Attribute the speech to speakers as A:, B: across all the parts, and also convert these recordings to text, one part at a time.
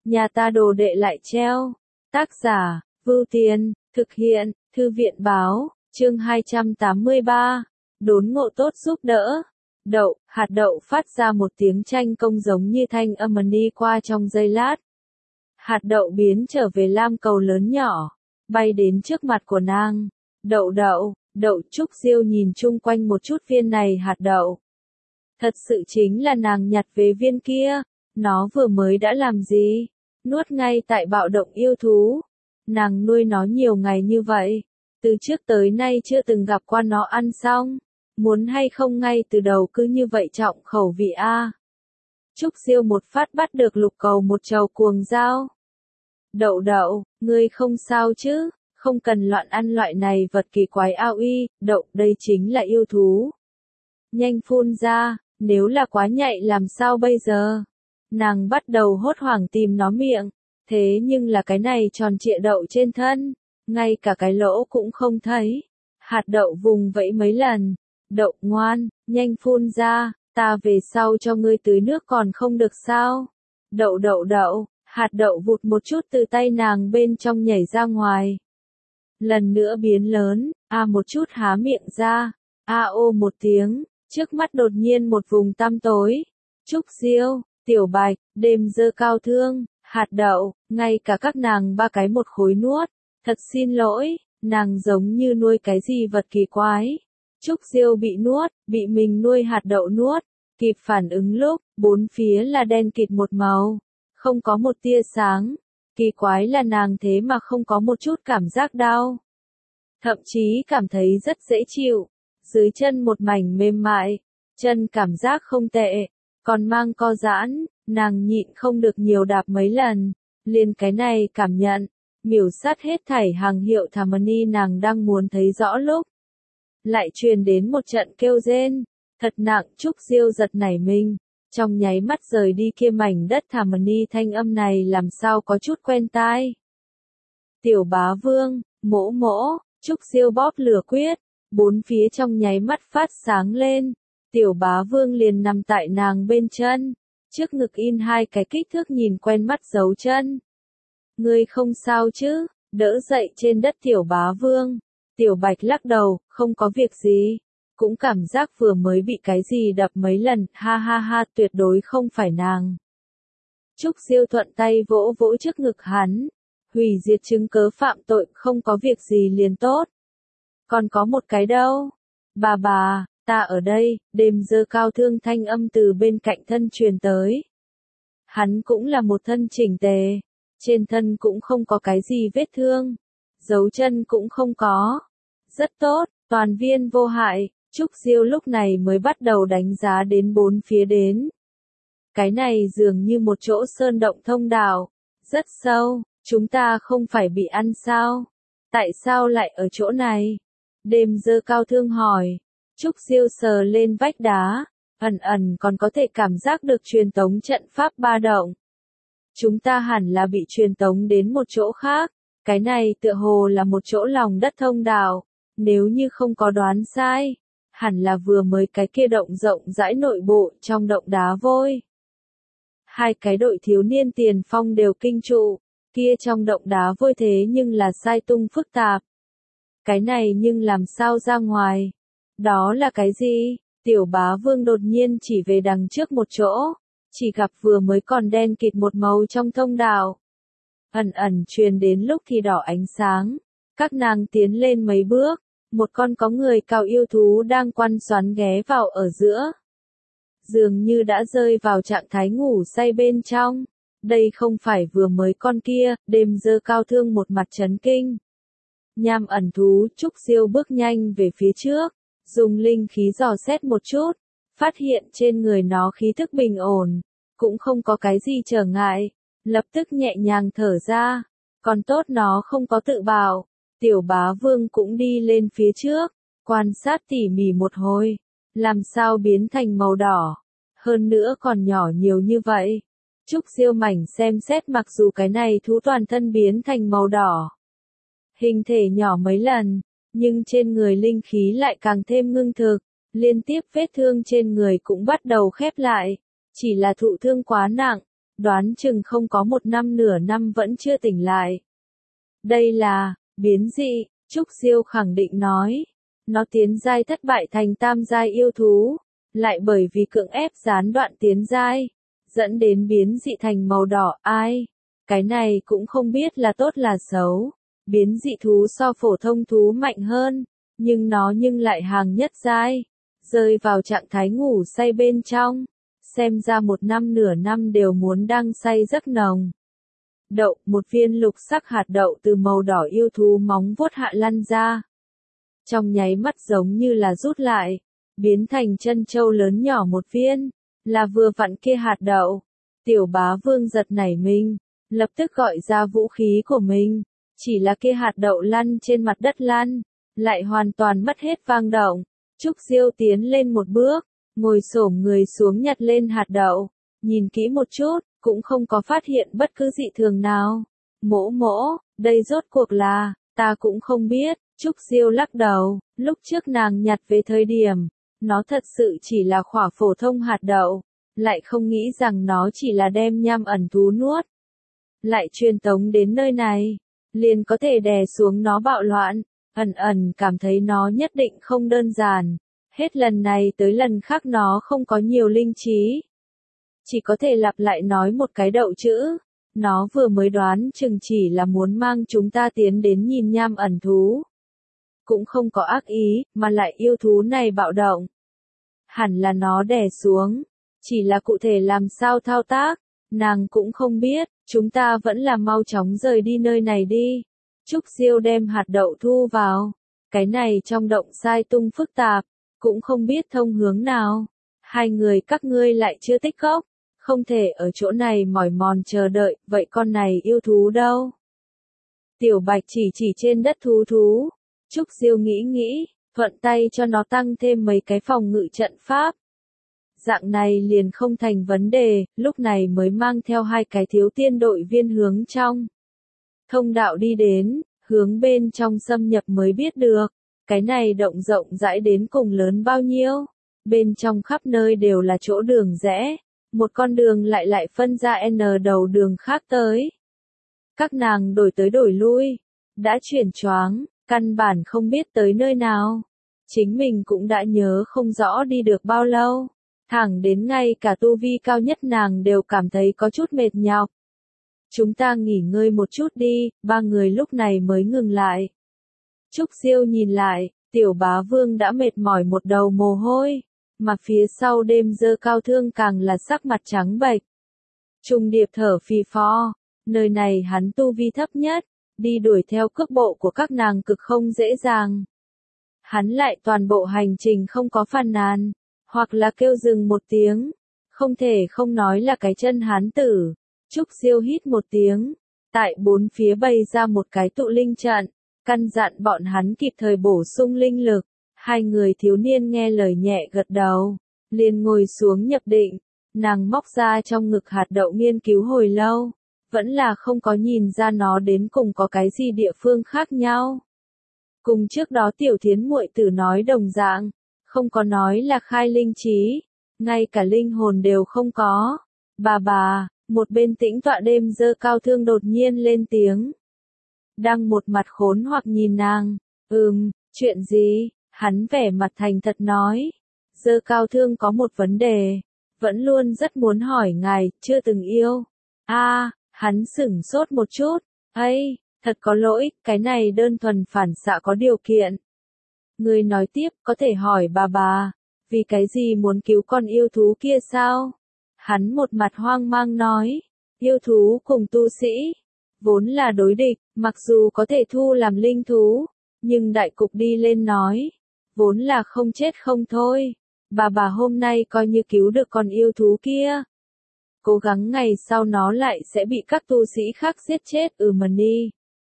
A: nhà ta đồ đệ lại treo. Tác giả, Vưu Tiền, thực hiện, Thư viện báo, chương 283, đốn ngộ tốt giúp đỡ. Hạt đậu phát ra một tiếng tranh công giống như thanh âm đi qua trong giây lát. Hạt đậu biến trở về lam cầu lớn nhỏ, bay đến trước mặt của nàng. Đậu, Trúc Diêu nhìn chung quanh một chút viên này hạt đậu. Thật sự chính là nàng nhặt về viên kia, nó vừa mới đã làm gì? Nuốt ngay tại bạo động yêu thú. Nàng nuôi nó nhiều ngày như vậy, từ trước tới nay chưa từng gặp qua nó ăn xong. Muốn hay không ngay từ đầu cứ như vậy trọng khẩu vị a. Trúc Diêu một phát bắt được lục cầu một trầu cuồng dao. Đậu, ngươi không sao chứ, không cần loạn ăn loại này vật kỳ quái ao uy, đậu, đây chính là yêu thú. Nhanh phun ra, nếu là quá nhạy làm sao bây giờ? Nàng bắt đầu hốt hoảng tìm nó miệng, thế nhưng là cái này tròn trịa đậu trên thân, ngay cả cái lỗ cũng không thấy. Hạt đậu vùng vẫy mấy lần, đậu ngoan, nhanh phun ra, ta về sau cho ngươi tưới nước còn không được sao? Đậu, hạt đậu vụt một chút từ tay nàng bên trong nhảy ra ngoài. Lần nữa biến lớn, một chút há miệng ra, ô một tiếng, trước mắt đột nhiên một vùng tăm tối. Trúc Diêu, Tiểu Bạch, Đêm Dơ Cao Thương, hạt đậu, ngay cả các nàng ba cái một khối nuốt. Thật xin lỗi, nàng giống như nuôi cái gì vật kỳ quái. Trúc Diêu bị nuốt, bị mình nuôi hạt đậu nuốt, kịp phản ứng lúc, bốn phía là đen kịt một màu, không có một tia sáng. Kỳ quái là nàng thế mà không có một chút cảm giác đau. Thậm chí cảm thấy rất dễ chịu, dưới chân một mảnh mềm mại, chân cảm giác không tệ, còn mang co giãn, nàng nhịn không được nhiều đạp mấy lần, liền cái này cảm nhận, miểu sát hết thảy hàng hiệu Harmony nàng đang muốn thấy rõ lúc. Lại truyền đến một trận kêu rên, thật nặng. Trúc Diêu giật nảy mình, trong nháy mắt rời đi kia mảnh đất Harmony thanh âm này làm sao có chút quen tai. Tiểu bá vương, mỗ, Trúc Diêu bóp lửa quyết, bốn phía trong nháy mắt phát sáng lên, tiểu bá vương liền nằm tại nàng bên chân, trước ngực in hai cái kích thước nhìn quen mắt dấu chân. Ngươi không sao chứ? Đỡ dậy trên đất tiểu bá vương. Tiểu Bạch lắc đầu, không có việc gì, cũng cảm giác vừa mới bị cái gì đập mấy lần, ha, tuyệt đối không phải nàng. Trúc Diêu thuận tay vỗ vỗ trước ngực hắn, hủy diệt chứng cớ phạm tội, không có việc gì liền tốt. Còn có một cái đâu? Bà, ta ở đây. Đêm Dơ Cao Thương thanh âm từ bên cạnh thân truyền tới. Hắn cũng là một thân chỉnh tề, trên thân cũng không có cái gì vết thương, dấu chân cũng không có. Rất tốt, toàn viên vô hại. Trúc Diêu lúc này mới bắt đầu đánh giá đến bốn phía đến. Cái này dường như một chỗ sơn động thông đạo, rất sâu, chúng ta không phải bị ăn sao? Tại sao lại ở chỗ này? Đêm Dơ Cao Thương hỏi. Trúc Diêu sờ lên vách đá, ẩn còn có thể cảm giác được truyền tống trận pháp ba động. Chúng ta hẳn là bị truyền tống đến một chỗ khác, cái này tựa hồ là một chỗ lòng đất thông đạo, nếu như không có đoán sai, hẳn là vừa mới cái kia động rộng rãi nội bộ trong động đá vôi. Hai cái đội thiếu niên tiền phong đều kinh trụ, kia trong động đá vôi thế nhưng là sai tung phức tạp. Cái này nhưng làm sao ra ngoài? Đó là cái gì? Tiểu bá vương đột nhiên chỉ về đằng trước một chỗ, chỉ gặp vừa mới còn đen kịt một màu trong thông đạo. Ẩn truyền đến lúc thì đỏ ánh sáng, các nàng tiến lên mấy bước, một con có người cao yêu thú đang quăn xoắn ghé vào ở giữa. Dường như đã rơi vào trạng thái ngủ say bên trong. Đây không phải vừa mới con kia. Đêm Dơ Cao Thương một mặt chấn kinh. Nham ẩn thú. Trúc Diêu bước nhanh về phía trước, dùng linh khí dò xét một chút, phát hiện trên người nó khí thức bình ổn, cũng không có cái gì trở ngại, lập tức nhẹ nhàng thở ra, còn tốt nó không có tự bạo. Tiểu bá vương cũng đi lên phía trước, quan sát tỉ mỉ một hồi, làm sao biến thành màu đỏ, hơn nữa còn nhỏ nhiều như vậy. Trúc Diêu mảnh xem xét, mặc dù cái này thú toàn thân biến thành màu đỏ, hình thể nhỏ mấy lần, nhưng trên người linh khí lại càng thêm ngưng thực, liên tiếp vết thương trên người cũng bắt đầu khép lại, chỉ là thụ thương quá nặng, đoán chừng không có một năm nửa năm vẫn chưa tỉnh lại. Đây là biến dị, Trúc Diêu khẳng định nói. Nó tiến giai thất bại thành tam giai yêu thú, lại bởi vì cưỡng ép gián đoạn tiến giai, dẫn đến biến dị thành màu đỏ. Ai? Cái này cũng không biết là tốt là xấu. Biến dị thú so phổ thông thú mạnh hơn, nhưng nó lại hàng nhất giai, rơi vào trạng thái ngủ say bên trong. Xem ra một năm nửa năm đều muốn đang say giấc nồng. Đậu, một viên lục sắc hạt đậu từ màu đỏ yêu thú móng vuốt hạ lăn ra. Trong nháy mắt giống như là rút lại, biến thành chân châu lớn nhỏ một viên, là vừa vặn kia hạt đậu. Tiểu Bá Vương giật nảy mình, lập tức gọi ra vũ khí của mình, chỉ là kia hạt đậu lăn trên mặt đất lăn, lại hoàn toàn mất hết vang động. Trúc Diêu tiến lên một bước, ngồi xổm người xuống nhặt lên hạt đậu, nhìn kỹ một chút, cũng không có phát hiện bất cứ dị thường nào. Mỗ mỗ, đây rốt cuộc là, ta cũng không biết. Trúc Diêu lắc đầu, lúc trước nàng nhặt về thời điểm, nó thật sự chỉ là khỏa phổ thông hạt đậu, lại không nghĩ rằng nó chỉ là đem nham ẩn thú nuốt. Lại truyền tống đến nơi này, liền có thể đè xuống nó bạo loạn, ẩn cảm thấy nó nhất định không đơn giản. Hết lần này tới lần khác nó không có nhiều linh trí, chỉ có thể lặp lại nói một cái đậu chữ. Nó vừa mới đoán chừng chỉ là muốn mang chúng ta tiến đến nhìn nham ẩn thú. Cũng không có ác ý, mà lại yêu thú này bạo động. Hẳn là nó đè xuống, chỉ là cụ thể làm sao thao tác, nàng cũng không biết, chúng ta vẫn là mau chóng rời đi nơi này đi. Trúc Diêu đem hạt đậu thu vào, cái này trong động sai tung phức tạp, cũng không biết thông hướng nào. Hai người các ngươi lại chưa tích gốc, không thể ở chỗ này mỏi mòn chờ đợi, vậy con này yêu thú đâu? Tiểu Bạch chỉ trên đất thú. Trúc Diêu nghĩ, thuận tay cho nó tăng thêm mấy cái phòng ngự trận pháp. Dạng này liền không thành vấn đề, lúc này mới mang theo hai cái thiếu tiên đội viên hướng trong thông đạo đi đến, hướng bên trong xâm nhập mới biết được, cái này động rộng rãi đến cùng lớn bao nhiêu. Bên trong khắp nơi đều là chỗ đường rẽ, một con đường lại phân ra N đầu đường khác tới. Các nàng đổi tới đổi lui, đã chuyển choáng, căn bản không biết tới nơi nào. Chính mình cũng đã nhớ không rõ đi được bao lâu, thẳng đến ngay cả tu vi cao nhất nàng đều cảm thấy có chút mệt nhọc. Chúng ta nghỉ ngơi một chút đi, ba người lúc này mới ngừng lại. Trúc Diêu nhìn lại, Tiểu Bá Vương đã mệt mỏi một đầu mồ hôi, mà phía sau Đêm Dơ Cao Thương càng là sắc mặt trắng bệch. Trung Điệp thở phì phò, nơi này hắn tu vi thấp nhất, đi đuổi theo cước bộ của các nàng cực không dễ dàng. Hắn lại toàn bộ hành trình không có phàn nàn, hoặc là kêu dừng một tiếng, không thể không nói là cái chân hán tử. Trúc Diêu hít một tiếng, tại bốn phía bày ra một cái tụ linh trận, căn dặn bọn hắn kịp thời bổ sung linh lực. Hai người thiếu niên nghe lời nhẹ gật đầu, liền ngồi xuống nhập định. Nàng móc ra trong ngực hạt đậu nghiên cứu hồi lâu, vẫn là không có nhìn ra nó đến cùng có cái gì địa phương khác nhau. Cùng trước đó Tiểu Thiến muội tử nói đồng dạng, không có nói là khai linh trí, ngay cả linh hồn đều không có. Bà, một bên tĩnh tọa Đêm Dơ Cao Thương đột nhiên lên tiếng. Đang một mặt khốn hoặc nhìn nàng, chuyện gì? Hắn vẻ mặt thành thật nói. Dơ Cao Thương có một vấn đề, vẫn luôn rất muốn hỏi ngài, chưa từng yêu. Hắn sửng sốt một chút, thật có lỗi, cái này đơn thuần phản xạ có điều kiện. Người nói tiếp, có thể hỏi bà, vì cái gì muốn cứu con yêu thú kia sao? Hắn một mặt hoang mang nói, yêu thú cùng tu sĩ, vốn là đối địch, mặc dù có thể thu làm linh thú, nhưng đại cục đi lên nói, vốn là không chết không thôi. Bà hôm nay coi như cứu được con yêu thú kia, cố gắng ngày sau nó lại sẽ bị các tu sĩ khác giết chết. Đi.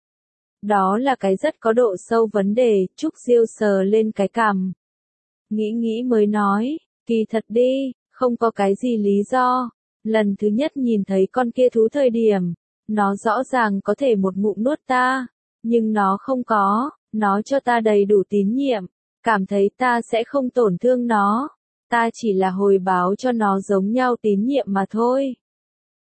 A: Đó là cái rất có độ sâu vấn đề. Trúc Diêu sờ lên cái cằm, nghĩ mới nói, kỳ thật đi, không có cái gì lý do. Lần thứ nhất nhìn thấy con kia thú thời điểm, nó rõ ràng có thể một ngụm nuốt ta, nhưng nó không có, nó cho ta đầy đủ tín nhiệm, cảm thấy ta sẽ không tổn thương nó, ta chỉ là hồi báo cho nó giống nhau tín nhiệm mà thôi.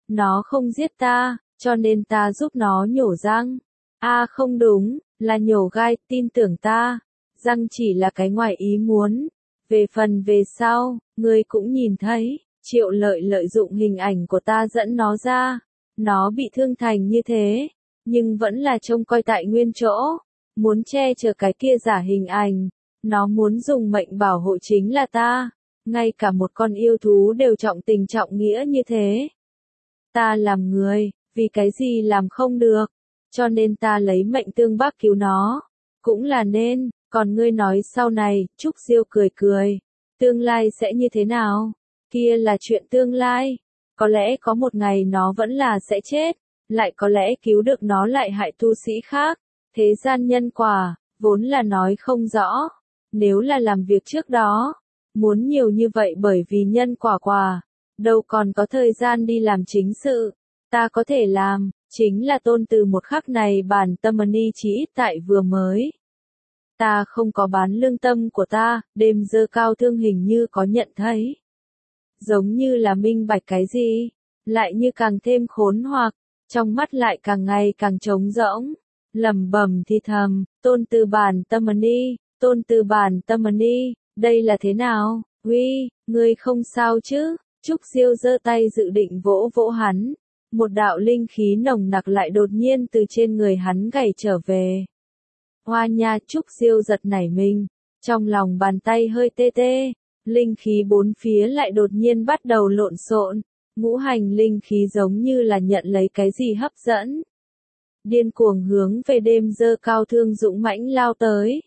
A: Nó không giết ta, cho nên ta giúp nó nhổ răng. Không đúng, là nhổ gai, tin tưởng ta. Răng chỉ là cái ngoài ý muốn. Về phần về sau, ngươi cũng nhìn thấy, Triệu Lợi lợi dụng hình ảnh của ta dẫn nó ra. Nó bị thương thành như thế, nhưng vẫn là trông coi tại nguyên chỗ. Muốn che chở cái kia giả hình ảnh. Nó muốn dùng mệnh bảo hộ chính là ta. Ngay cả một con yêu thú đều trọng tình trọng nghĩa như thế. Ta làm người, vì cái gì làm không được. Cho nên ta lấy mệnh tương bác cứu nó. Cũng là nên, còn ngươi nói sau này, Trúc Diêu cười cười. Tương lai sẽ như thế nào? Kia là chuyện tương lai. Có lẽ có một ngày nó vẫn là sẽ chết. Lại có lẽ cứu được nó lại hại tu sĩ khác. Thế gian nhân quả, vốn là nói không rõ. Nếu là làm việc trước đó, muốn nhiều như vậy bởi vì nhân quả, đâu còn có thời gian đi làm chính sự. Ta có thể làm, chính là tôn từ một khắc này bản tâm ni chỉ ít tại vừa mới. Ta không có bán lương tâm của ta, đêm dơ cao thương hình như có nhận thấy. Giống như là minh bạch cái gì, lại như càng thêm khốn hoặc, trong mắt lại càng ngày càng trống rỗng, lẩm bẩm thì thầm, tôn từ bản tâm ni, tôn từ bản tâm ni, đây là thế nào, uy, ngươi không sao chứ, Trúc Diêu giơ tay dự định vỗ vỗ hắn, một đạo linh khí nồng nặc lại đột nhiên từ trên người hắn gảy trở về. Hoa nha, Trúc Diêu giật nảy mình, trong lòng bàn tay hơi tê tê, linh khí bốn phía lại đột nhiên bắt đầu lộn xộn, ngũ hành linh khí giống như là nhận lấy cái gì hấp dẫn. Điên cuồng hướng về đêm dơ cao thương dũng mãnh lao tới.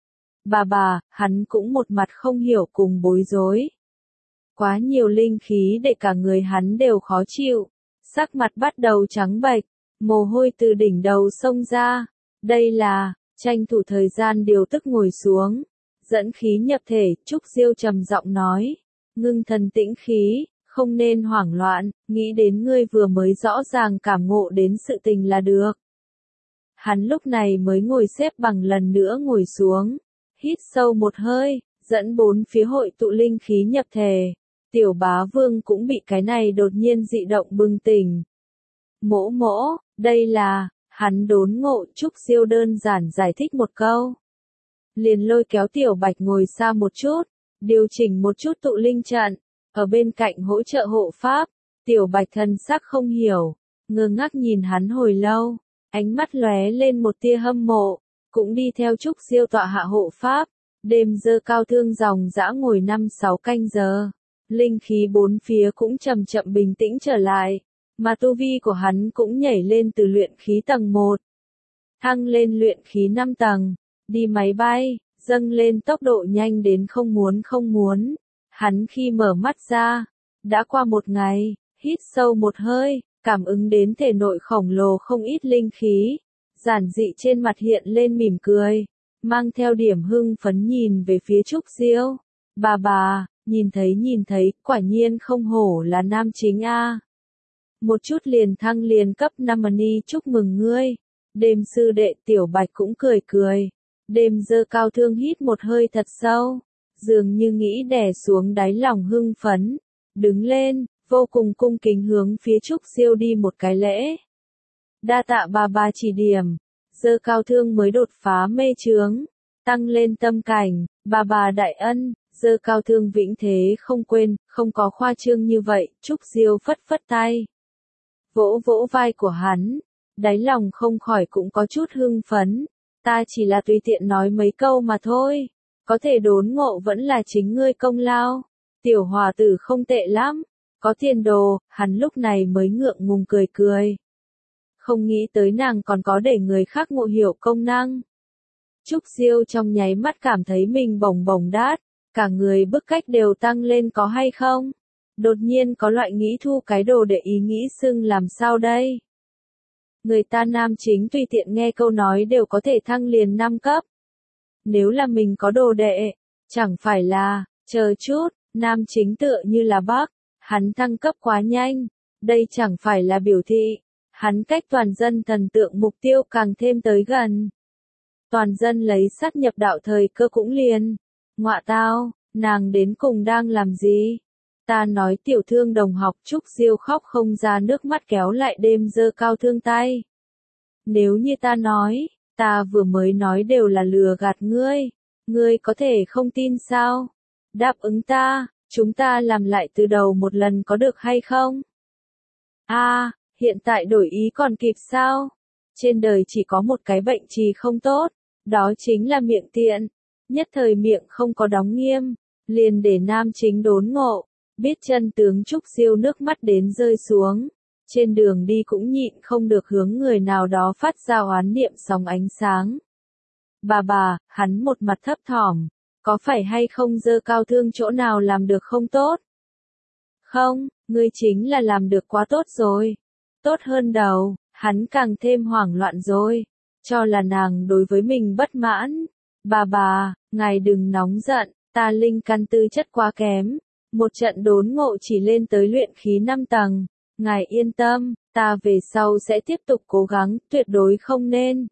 A: Bà, hắn cũng một mặt không hiểu cùng bối rối. Quá nhiều linh khí để cả người hắn đều khó chịu, sắc mặt bắt đầu trắng bệch, mồ hôi từ đỉnh đầu xông ra. Đây là, tranh thủ thời gian điều tức ngồi xuống, dẫn khí nhập thể, Trúc Diêu trầm giọng nói, ngưng thần tĩnh khí, không nên hoảng loạn, nghĩ đến ngươi vừa mới rõ ràng cảm ngộ đến sự tình là được. Hắn lúc này mới ngồi xếp bằng lần nữa ngồi xuống, hít sâu một hơi, dẫn bốn phía hội tụ linh khí nhập thể. Tiểu Bá Vương cũng bị cái này đột nhiên dị động bừng tỉnh. Mỗ, đây là, hắn đốn ngộ, Trúc Diêu đơn giản giải thích một câu. Liền lôi kéo Tiểu Bạch ngồi xa một chút, điều chỉnh một chút tụ linh trận, ở bên cạnh hỗ trợ hộ pháp. Tiểu Bạch thân sắc không hiểu, ngơ ngác nhìn hắn hồi lâu, ánh mắt lóe lên một tia hâm mộ, cũng đi theo Trúc Diêu tọa hạ hộ pháp. Đêm dơ cao thương dòng dã ngồi 5-6 canh giờ. Linh khí bốn phía cũng chậm chậm bình tĩnh trở lại, mà tu vi của hắn cũng nhảy lên từ luyện khí tầng 1, thăng lên luyện khí 5 tầng, đi máy bay, dâng lên tốc độ nhanh đến không muốn. Hắn khi mở mắt ra, đã qua một ngày, hít sâu một hơi, cảm ứng đến thể nội khổng lồ không ít linh khí, giản dị trên mặt hiện lên mỉm cười, mang theo điểm hưng phấn nhìn về phía Trúc Diêu. Bà, nhìn thấy, quả nhiên không hổ là nam chính a. Một chút liền thăng liền cấp 5 ni, chúc mừng ngươi. Đêm sư đệ Tiểu Bạch cũng cười. Đêm dơ cao thương hít một hơi thật sâu, dường như nghĩ đè xuống đáy lòng hưng phấn, đứng lên, vô cùng cung kính hướng phía Trúc Diêu đi một cái lễ. Đa tạ bà chỉ điểm, dơ cao thương mới đột phá mê chướng, tăng lên tâm cảnh, bà đại ân. Dơ cao thương vĩnh thế không quên, không có khoa trương như vậy, Trúc Diêu phất tay. Vỗ vai của hắn, đáy lòng không khỏi cũng có chút hưng phấn, ta chỉ là tùy tiện nói mấy câu mà thôi, có thể đốn ngộ vẫn là chính ngươi công lao, tiểu hòa tử không tệ lắm, có tiền đồ, hắn lúc này mới ngượng ngùng cười. Không nghĩ tới nàng còn có để người khác ngộ hiểu công năng. Trúc Diêu trong nháy mắt cảm thấy mình bồng đát. Cả người bức cách đều tăng lên có hay không? Đột nhiên có loại nghĩ thu cái đồ để ý nghĩ xưng làm sao đây? Người ta nam chính tùy tiện nghe câu nói đều có thể thăng liền 5 cấp. Nếu là mình có đồ đệ, chẳng phải là, chờ chút, nam chính tựa như là bác, hắn thăng cấp quá nhanh, đây chẳng phải là biểu thị, hắn cách toàn dân thần tượng mục tiêu càng thêm tới gần. Toàn dân lấy sát nhập đạo thời cơ cũng liền. Ngọa tao, nàng đến cùng đang làm gì? Ta nói tiểu thương đồng học. Trúc Diêu khóc không ra nước mắt kéo lại đêm giơ cao thương tay. Nếu như ta nói, ta vừa mới nói đều là lừa gạt ngươi, ngươi có thể không tin sao? Đáp ứng ta, chúng ta làm lại từ đầu một lần có được hay không? Hiện tại đổi ý còn kịp sao? Trên đời chỉ có một cái bệnh trì không tốt, đó chính là miệng tiện. Nhất thời miệng không có đóng nghiêm, liền để nam chính đốn ngộ, biết chân tướng. Trúc Diêu nước mắt đến rơi xuống. Trên đường đi cũng nhịn không được hướng người nào đó phát ra oán niệm sóng ánh sáng. Bà, hắn một mặt thấp thỏm, có phải hay không giơ cao thương chỗ nào làm được không tốt? Không, ngươi chính là làm được quá tốt rồi. Tốt hơn đầu, hắn càng thêm hoảng loạn rồi. Cho là nàng đối với mình bất mãn. Bà, ngài đừng nóng giận, ta linh căn tư chất quá kém. Một trận đốn ngộ chỉ lên tới luyện khí 5 tầng. Ngài yên tâm, ta về sau sẽ tiếp tục cố gắng, tuyệt đối không nên.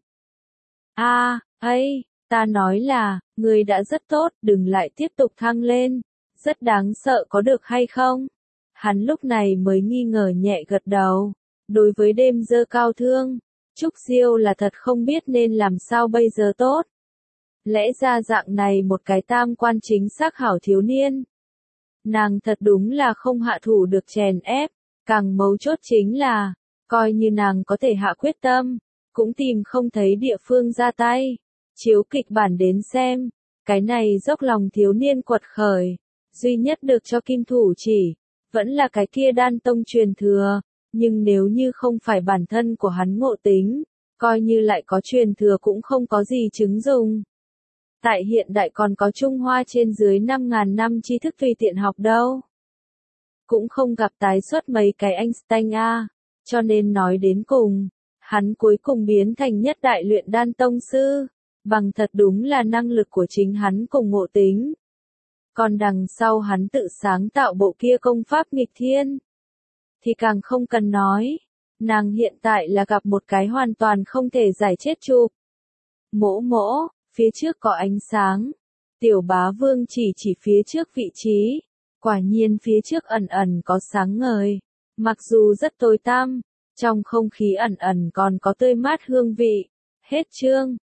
A: Ta nói là, ngươi đã rất tốt, đừng lại tiếp tục thăng lên. Rất đáng sợ có được hay không? Hắn lúc này mới nghi ngờ nhẹ gật đầu. Đối với đêm giơ cao thương, Trúc Diêu là thật không biết nên làm sao bây giờ tốt. Lẽ ra dạng này một cái tam quan chính xác hảo thiếu niên. Nàng thật đúng là không hạ thủ được chèn ép. Càng mấu chốt chính là, coi như nàng có thể hạ quyết tâm, cũng tìm không thấy địa phương ra tay. Chiếu kịch bản đến xem, cái này dốc lòng thiếu niên quật khởi, duy nhất được cho kim thủ chỉ, vẫn là cái kia đan tông truyền thừa, nhưng nếu như không phải bản thân của hắn ngộ tính, coi như lại có truyền thừa cũng không có gì chứng dùng. Tại hiện đại còn có Trung Hoa trên dưới 5.000 năm tri thức tùy tiện học đâu. Cũng không gặp tái xuất mấy cái Einstein cho nên nói đến cùng, hắn cuối cùng biến thành nhất đại luyện đan tông sư, bằng thật đúng là năng lực của chính hắn cùng ngộ tính. Còn đằng sau hắn tự sáng tạo bộ kia công pháp nghịch thiên, thì càng không cần nói, nàng hiện tại là gặp một cái hoàn toàn không thể giải chết chụp. Mỗ, phía trước có ánh sáng, tiểu bá vương chỉ phía trước vị trí. Quả nhiên phía trước ẩn ẩn có sáng ngời, mặc dù rất tối tăm, trong không khí ẩn ẩn còn có tươi mát hương vị. Hết chương.